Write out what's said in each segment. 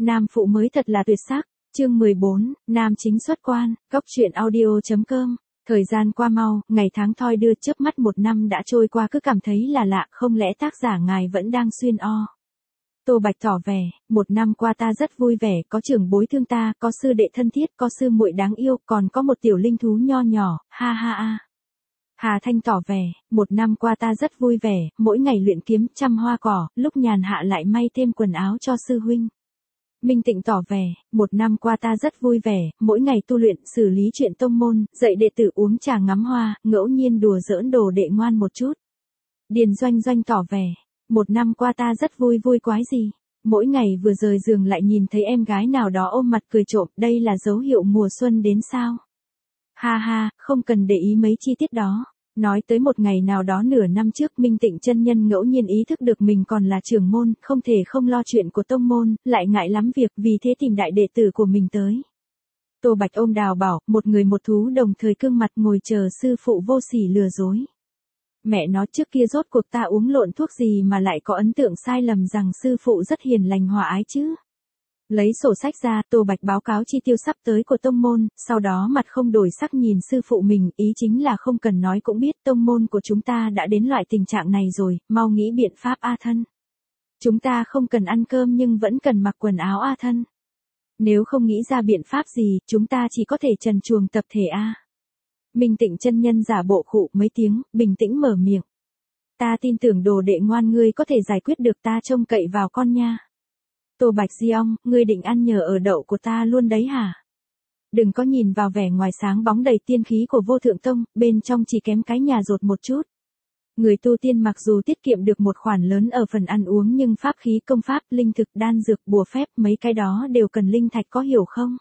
Nam phụ mới thật là tuyệt sắc. Chương 14, nam chính xuất quan, Cốc truyện audio.com. Thời gian qua mau, ngày tháng thoi đưa, chớp mắt một năm đã trôi qua, cứ cảm thấy là lạ, không lẽ tác giả ngài vẫn đang xuyên o. Tô Bạch tỏ vẻ, một năm qua ta rất vui vẻ, có trưởng bối thương ta, có sư đệ thân thiết, có sư muội đáng yêu, còn có một tiểu linh thú nho nhỏ, ha ha ha. Hà Thanh tỏ vẻ, một năm qua ta rất vui vẻ, mỗi ngày luyện kiếm, chăm hoa cỏ, lúc nhàn hạ lại may thêm quần áo cho sư huynh. Minh Tịnh tỏ vẻ, một năm qua ta rất vui vẻ, mỗi ngày tu luyện, xử lý chuyện tông môn, dạy đệ tử uống trà ngắm hoa, ngẫu nhiên đùa giỡn đồ đệ ngoan một chút. Điền Doanh Doanh tỏ vẻ, một năm qua ta rất vui quái gì. Mỗi ngày vừa rời giường lại nhìn thấy em gái nào đó ôm mặt cười trộm, đây là dấu hiệu mùa xuân đến sao? Ha ha, không cần để ý mấy chi tiết đó. Nói tới một ngày nào đó nửa năm trước, Minh Tịnh chân nhân ngẫu nhiên ý thức được mình còn là trưởng môn, không thể không lo chuyện của tông môn, lại ngại lắm việc, vì thế tìm đại đệ tử của mình tới. Tô Bạch ôm Đào Bảo, một người một thú đồng thời cương mặt ngồi chờ sư phụ vô sỉ lừa dối. Mẹ nó, trước kia rốt cuộc ta uống lộn thuốc gì mà lại có ấn tượng sai lầm rằng sư phụ rất hiền lành hòa ái chứ. Lấy sổ sách ra, Tô Bạch báo cáo chi tiêu sắp tới của tông môn, sau đó mặt không đổi sắc nhìn sư phụ mình, ý chính là không cần nói cũng biết tông môn của chúng ta đã đến loại tình trạng này rồi, mau nghĩ biện pháp a thân. Chúng ta không cần ăn cơm nhưng vẫn cần mặc quần áo a thân. Nếu không nghĩ ra biện pháp gì, chúng ta chỉ có thể trần truồng tập thể a. Minh Tịnh chân nhân giả bộ khụ mấy tiếng, bình tĩnh mở miệng. Ta tin tưởng đồ đệ ngoan ngươi có thể giải quyết được, ta trông cậy vào con nha. Tô Bạch Di ong, ngươi định ăn nhờ ở đậu của ta luôn đấy hả? Đừng có nhìn vào vẻ ngoài sáng bóng đầy tiên khí của Vô Thượng Tông, bên trong chỉ kém cái nhà rột một chút. Người tu tiên mặc dù tiết kiệm được một khoản lớn ở phần ăn uống nhưng pháp khí, công pháp, linh thực, đan dược, bùa phép, mấy cái đó đều cần linh thạch, có hiểu không?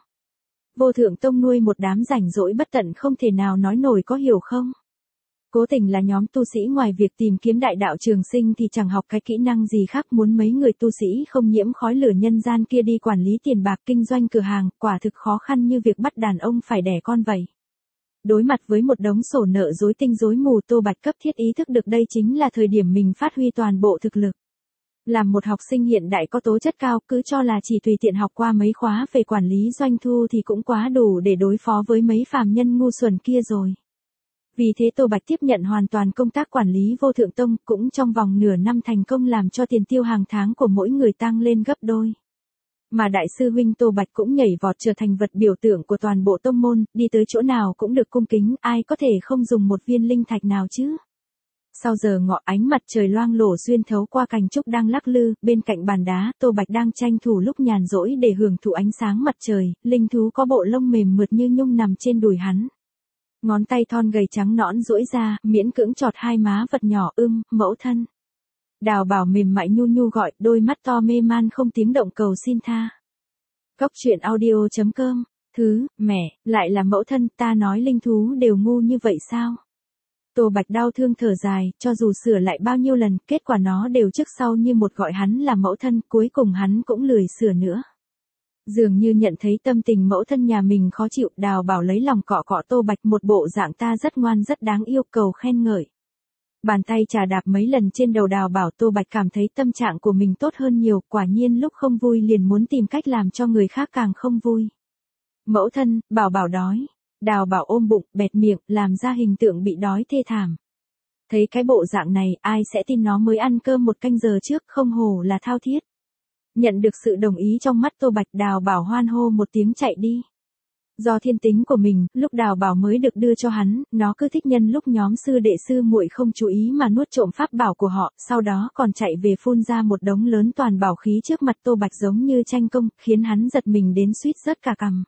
Vô Thượng Tông nuôi một đám rảnh rỗi bất tận không thể nào nói nổi, có hiểu không? Cố tình là nhóm tu sĩ ngoài việc tìm kiếm đại đạo trường sinh thì chẳng học cái kỹ năng gì khác, muốn mấy người tu sĩ không nhiễm khói lửa nhân gian kia đi quản lý tiền bạc, kinh doanh cửa hàng, quả thực khó khăn như việc bắt đàn ông phải đẻ con vậy. Đối mặt với một đống sổ nợ rối tinh rối mù, Tô Bạch cấp thiết ý thức được đây chính là thời điểm mình phát huy toàn bộ thực lực. Làm một học sinh hiện đại có tố chất cao, cứ cho là chỉ tùy tiện học qua mấy khóa về quản lý doanh thu thì cũng quá đủ để đối phó với mấy phàm nhân ngu xuẩn kia rồi. Vì thế Tô Bạch tiếp nhận hoàn toàn công tác quản lý Vô Thượng Tông, cũng trong vòng nửa năm thành công làm cho tiền tiêu hàng tháng của mỗi người tăng lên gấp đôi. Mà đại sư huynh Tô Bạch cũng nhảy vọt trở thành vật biểu tượng của toàn bộ tông môn, đi tới chỗ nào cũng được cung kính, ai có thể không dùng một viên linh thạch nào chứ. Sau giờ ngọ, ánh mặt trời loang lổ xuyên thấu qua cành trúc đang lắc lư, bên cạnh bàn đá, Tô Bạch đang tranh thủ lúc nhàn rỗi để hưởng thụ ánh sáng mặt trời, linh thú có bộ lông mềm mượt như nhung nằm trên đùi hắn. Ngón tay thon gầy trắng nõn duỗi ra, miễn cưỡng chọt hai má vật nhỏ, mẫu thân. Đào Bảo mềm mại nhu nhu gọi, đôi mắt to mê man không tiếng động cầu xin tha. Cốc truyện audio.com. Mẹ, lại là mẫu thân, ta nói linh thú đều ngu như vậy sao? Tô Bạch đau thương thở dài, cho dù sửa lại bao nhiêu lần, kết quả nó đều trước sau như một gọi hắn là mẫu thân, cuối cùng hắn cũng lười sửa nữa. Dường như nhận thấy tâm tình mẫu thân nhà mình khó chịu, Đào Bảo lấy lòng cọ cọ Tô Bạch, một bộ dạng ta rất ngoan rất đáng yêu, cầu khen ngợi. Bàn tay trà đạp mấy lần trên đầu Đào Bảo, Tô Bạch cảm thấy tâm trạng của mình tốt hơn nhiều, quả nhiên lúc không vui liền muốn tìm cách làm cho người khác càng không vui. Mẫu thân, Bảo Bảo đói. Đào Bảo ôm bụng, bẹt miệng, làm ra hình tượng bị đói thê thảm. Thấy cái bộ dạng này, ai sẽ tin nó mới ăn cơm một canh giờ trước, không hổ là thao thiết. Nhận được sự đồng ý trong mắt Tô Bạch, Đào Bảo hoan hô một tiếng chạy đi. Do thiên tính của mình, lúc Đào Bảo mới được đưa cho hắn, nó cứ thích nhân lúc nhóm sư đệ sư muội không chú ý mà nuốt trộm pháp bảo của họ, sau đó còn chạy về phun ra một đống lớn toàn bảo khí trước mặt Tô Bạch giống như tranh công, khiến hắn giật mình đến suýt rớt cả cằm.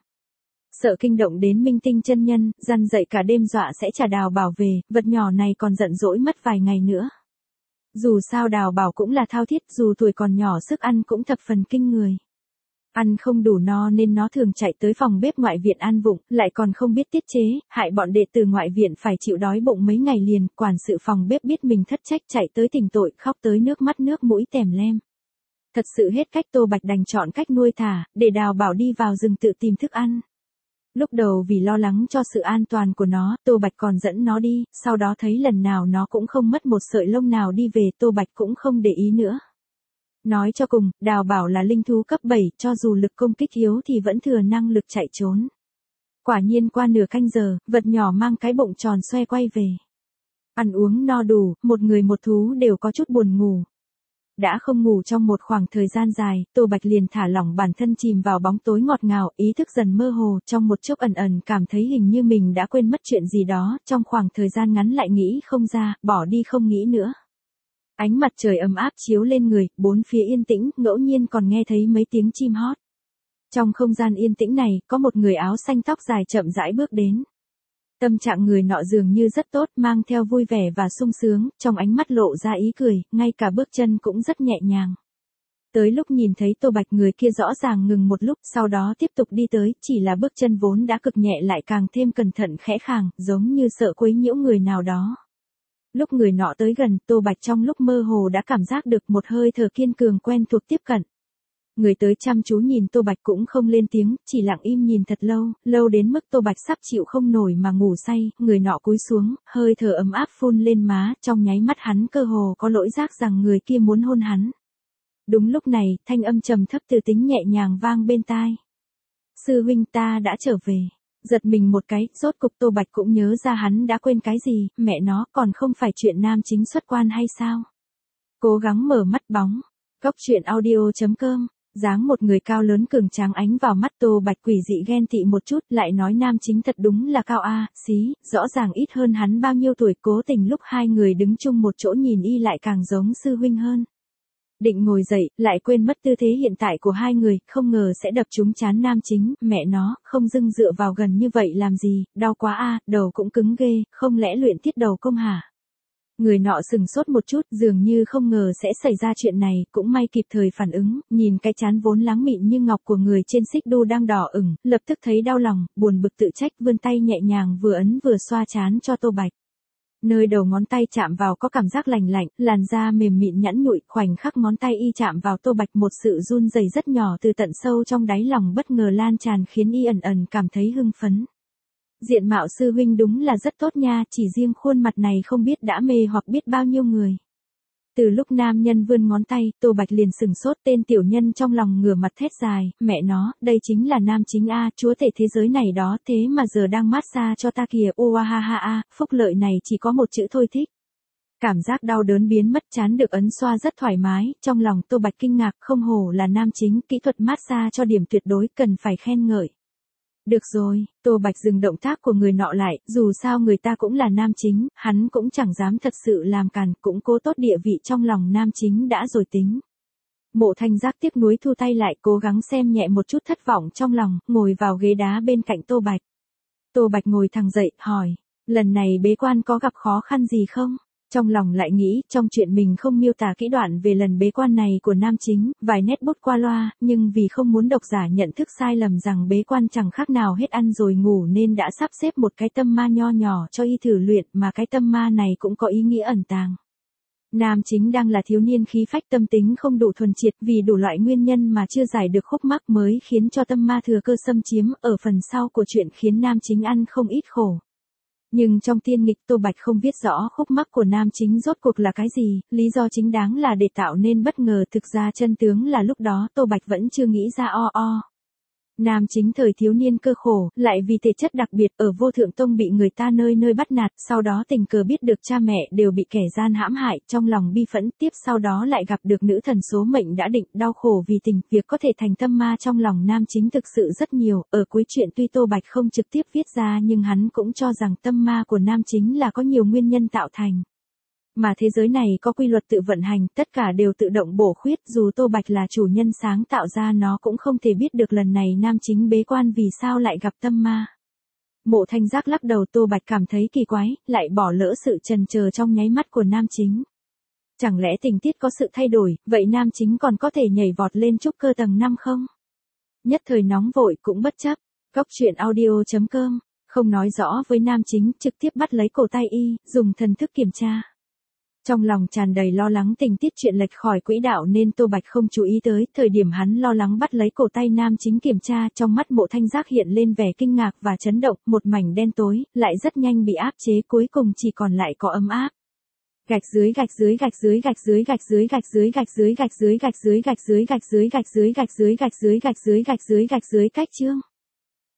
Sợ kinh động đến Minh Tinh chân nhân, răn dậy cả đêm dọa sẽ trả Đào Bảo về, vật nhỏ này còn giận dỗi mất vài ngày nữa. Dù sao Đào Bảo cũng là thao thiết, dù tuổi còn nhỏ sức ăn cũng thập phần kinh người. Ăn không đủ no nên nó thường chạy tới phòng bếp ngoại viện ăn vụng, lại còn không biết tiết chế, hại bọn đệ tử ngoại viện phải chịu đói bụng mấy ngày liền, quản sự phòng bếp biết mình thất trách chạy tới tỉnh tội, khóc tới nước mắt nước mũi tèm lem. Thật sự hết cách, Tô Bạch đành chọn cách nuôi thả, để Đào Bảo đi vào rừng tự tìm thức ăn. Lúc đầu vì lo lắng cho sự an toàn của nó, Tô Bạch còn dẫn nó đi, sau đó thấy lần nào nó cũng không mất một sợi lông nào đi về, Tô Bạch cũng không để ý nữa. Nói cho cùng, Đào Bảo là linh thú cấp 7, cho dù lực công kích yếu thì vẫn thừa năng lực chạy trốn. Quả nhiên qua nửa canh giờ, vật nhỏ mang cái bụng tròn xoe quay về. Ăn uống no đủ, một người một thú đều có chút buồn ngủ. Đã không ngủ trong một khoảng thời gian dài, Tô Bạch liền thả lỏng bản thân chìm vào bóng tối ngọt ngào, ý thức dần mơ hồ, trong một chốc ẩn ẩn cảm thấy hình như mình đã quên mất chuyện gì đó, trong khoảng thời gian ngắn lại nghĩ không ra, bỏ đi không nghĩ nữa. Ánh mặt trời ấm áp chiếu lên người, bốn phía yên tĩnh, ngẫu nhiên còn nghe thấy mấy tiếng chim hót. Trong không gian yên tĩnh này, có một người áo xanh tóc dài chậm rãi bước đến. Tâm trạng người nọ dường như rất tốt, mang theo vui vẻ và sung sướng, trong ánh mắt lộ ra ý cười, ngay cả bước chân cũng rất nhẹ nhàng. Tới lúc nhìn thấy Tô Bạch, người kia rõ ràng ngừng một lúc, sau đó tiếp tục đi tới, chỉ là bước chân vốn đã cực nhẹ lại càng thêm cẩn thận khẽ khàng, giống như sợ quấy nhiễu người nào đó. Lúc người nọ tới gần, Tô Bạch trong lúc mơ hồ đã cảm giác được một hơi thở kiên cường quen thuộc tiếp cận. Người tới chăm chú nhìn Tô Bạch cũng không lên tiếng, chỉ lặng im nhìn thật lâu, lâu đến mức Tô Bạch sắp chịu không nổi mà ngủ say, người nọ cúi xuống, hơi thở ấm áp phun lên má, trong nháy mắt hắn cơ hồ có lỗi giác rằng người kia muốn hôn hắn. Đúng lúc này, thanh âm trầm thấp từ tính nhẹ nhàng vang bên tai. Sư huynh, ta đã trở về. Giật mình một cái, rốt cục Tô Bạch cũng nhớ ra hắn đã quên cái gì, mẹ nó, còn không phải chuyện nam chính xuất quan hay sao? Cố gắng mở mắt bóng. Cốc truyện audio.com. Dáng một người cao lớn cường tráng ánh vào mắt Tô Bạch quỷ dị ghen tị một chút, lại nói nam chính thật đúng là cao a, xí, rõ ràng ít hơn hắn bao nhiêu tuổi, cố tình lúc hai người đứng chung một chỗ nhìn y lại càng giống sư huynh hơn. Định ngồi dậy, lại quên mất tư thế hiện tại của hai người, không ngờ sẽ đập trúng chán nam chính, mẹ nó, không dưng dựa vào gần như vậy làm gì, đau quá a, đầu cũng cứng ghê, không lẽ luyện thiết đầu công hả? Người nọ sừng sốt một chút, dường như không ngờ sẽ xảy ra chuyện này, cũng may kịp thời phản ứng, nhìn cái trán vốn láng mịn như ngọc của người trên xích đu đang đỏ ửng, lập tức thấy đau lòng, buồn bực tự trách, vươn tay nhẹ nhàng vừa ấn vừa xoa trán cho Tô Bạch. Nơi đầu ngón tay chạm vào có cảm giác lành lạnh, làn da mềm mịn nhẵn nhụi, khoảnh khắc ngón tay y chạm vào Tô Bạch, một sự run rẩy rất nhỏ từ tận sâu trong đáy lòng bất ngờ lan tràn khiến y ẩn ẩn cảm thấy hưng phấn. Diện mạo sư huynh đúng là rất tốt nha, chỉ riêng khuôn mặt này không biết đã mê hoặc biết bao nhiêu người. Từ lúc nam nhân vươn ngón tay, Tô Bạch liền sừng sốt, tên tiểu nhân trong lòng ngửa mặt thét dài, mẹ nó, đây chính là nam chính a, chúa tể thế giới này đó, thế mà giờ đang mát xa cho ta kìa, ha ha ha, phúc lợi này chỉ có một chữ thôi, thích. Cảm giác đau đớn biến mất, chán được ấn xoa rất thoải mái, trong lòng Tô Bạch kinh ngạc, không hổ là nam chính, kỹ thuật mát xa cho điểm tuyệt đối, cần phải khen ngợi. Được rồi, Tô Bạch dừng động tác của người nọ lại, dù sao người ta cũng là nam chính, hắn cũng chẳng dám thật sự làm càn, cũng cố tốt địa vị trong lòng nam chính đã rồi tính. Mộ Thanh Giác tiếc nuối thu tay lại, cố gắng xem nhẹ một chút thất vọng trong lòng, ngồi vào ghế đá bên cạnh Tô Bạch. Tô Bạch ngồi thẳng dậy, hỏi, lần này bế quan có gặp khó khăn gì không? Trong lòng lại nghĩ, trong chuyện mình không miêu tả kỹ đoạn về lần bế quan này của nam chính, vài nét bút qua loa, nhưng vì không muốn độc giả nhận thức sai lầm rằng bế quan chẳng khác nào hết ăn rồi ngủ nên đã sắp xếp một cái tâm ma nho nhỏ cho y thử luyện, mà cái tâm ma này cũng có ý nghĩa ẩn tàng. Nam chính đang là thiếu niên khí phách, tâm tính không đủ thuần triệt, vì đủ loại nguyên nhân mà chưa giải được khúc mắc mới khiến cho tâm ma thừa cơ xâm chiếm, ở phần sau của chuyện khiến nam chính ăn không ít khổ. Nhưng trong tiên nghịch, Tô Bạch không biết rõ khúc mắc của nam chính rốt cuộc là cái gì, lý do chính đáng là để tạo nên bất ngờ, thực ra chân tướng là lúc đó Tô Bạch vẫn chưa nghĩ ra Nam chính thời thiếu niên cơ khổ, lại vì thể chất đặc biệt, ở Vô Thượng Tông bị người ta nơi nơi bắt nạt, sau đó tình cờ biết được cha mẹ đều bị kẻ gian hãm hại, trong lòng bi phẫn, tiếp sau đó lại gặp được nữ thần số mệnh đã định, đau khổ vì tình, việc có thể thành tâm ma trong lòng nam chính thực sự rất nhiều, ở cuối chuyện tuy Tô Bạch không trực tiếp viết ra nhưng hắn cũng cho rằng tâm ma của nam chính là có nhiều nguyên nhân tạo thành. Mà thế giới này có quy luật tự vận hành, tất cả đều tự động bổ khuyết, dù Tô Bạch là chủ nhân sáng tạo ra nó cũng không thể biết được lần này nam chính bế quan vì sao lại gặp tâm ma. Mộ Thanh Giác lắc đầu, Tô Bạch cảm thấy kỳ quái, lại bỏ lỡ sự chần chờ trong nháy mắt của nam chính. Chẳng lẽ tình tiết có sự thay đổi, vậy nam chính còn có thể nhảy vọt lên trúc cơ tầng 5 không? Nhất thời nóng vội cũng bất chấp, Cốc truyện audio.com, không nói rõ với nam chính, trực tiếp bắt lấy cổ tay y, dùng thần thức kiểm tra. Trong lòng tràn đầy lo lắng tình tiết chuyện lệch khỏi quỹ đạo nên Tô Bạch không chú ý tới, thời điểm hắn lo lắng bắt lấy cổ tay nam chính kiểm tra, trong mắt Mộ Thanh Giác hiện lên vẻ kinh ngạc và chấn động, một mảnh đen tối, lại rất nhanh bị áp chế, cuối cùng chỉ còn lại có ấm áp. gạch dưới gạch dưới gạch dưới gạch dưới gạch dưới gạch dưới gạch dưới gạch dưới gạch dưới gạch dưới gạch dưới gạch dưới gạch dưới gạch dưới gạch dưới gạch dưới gạch dưới cách chương.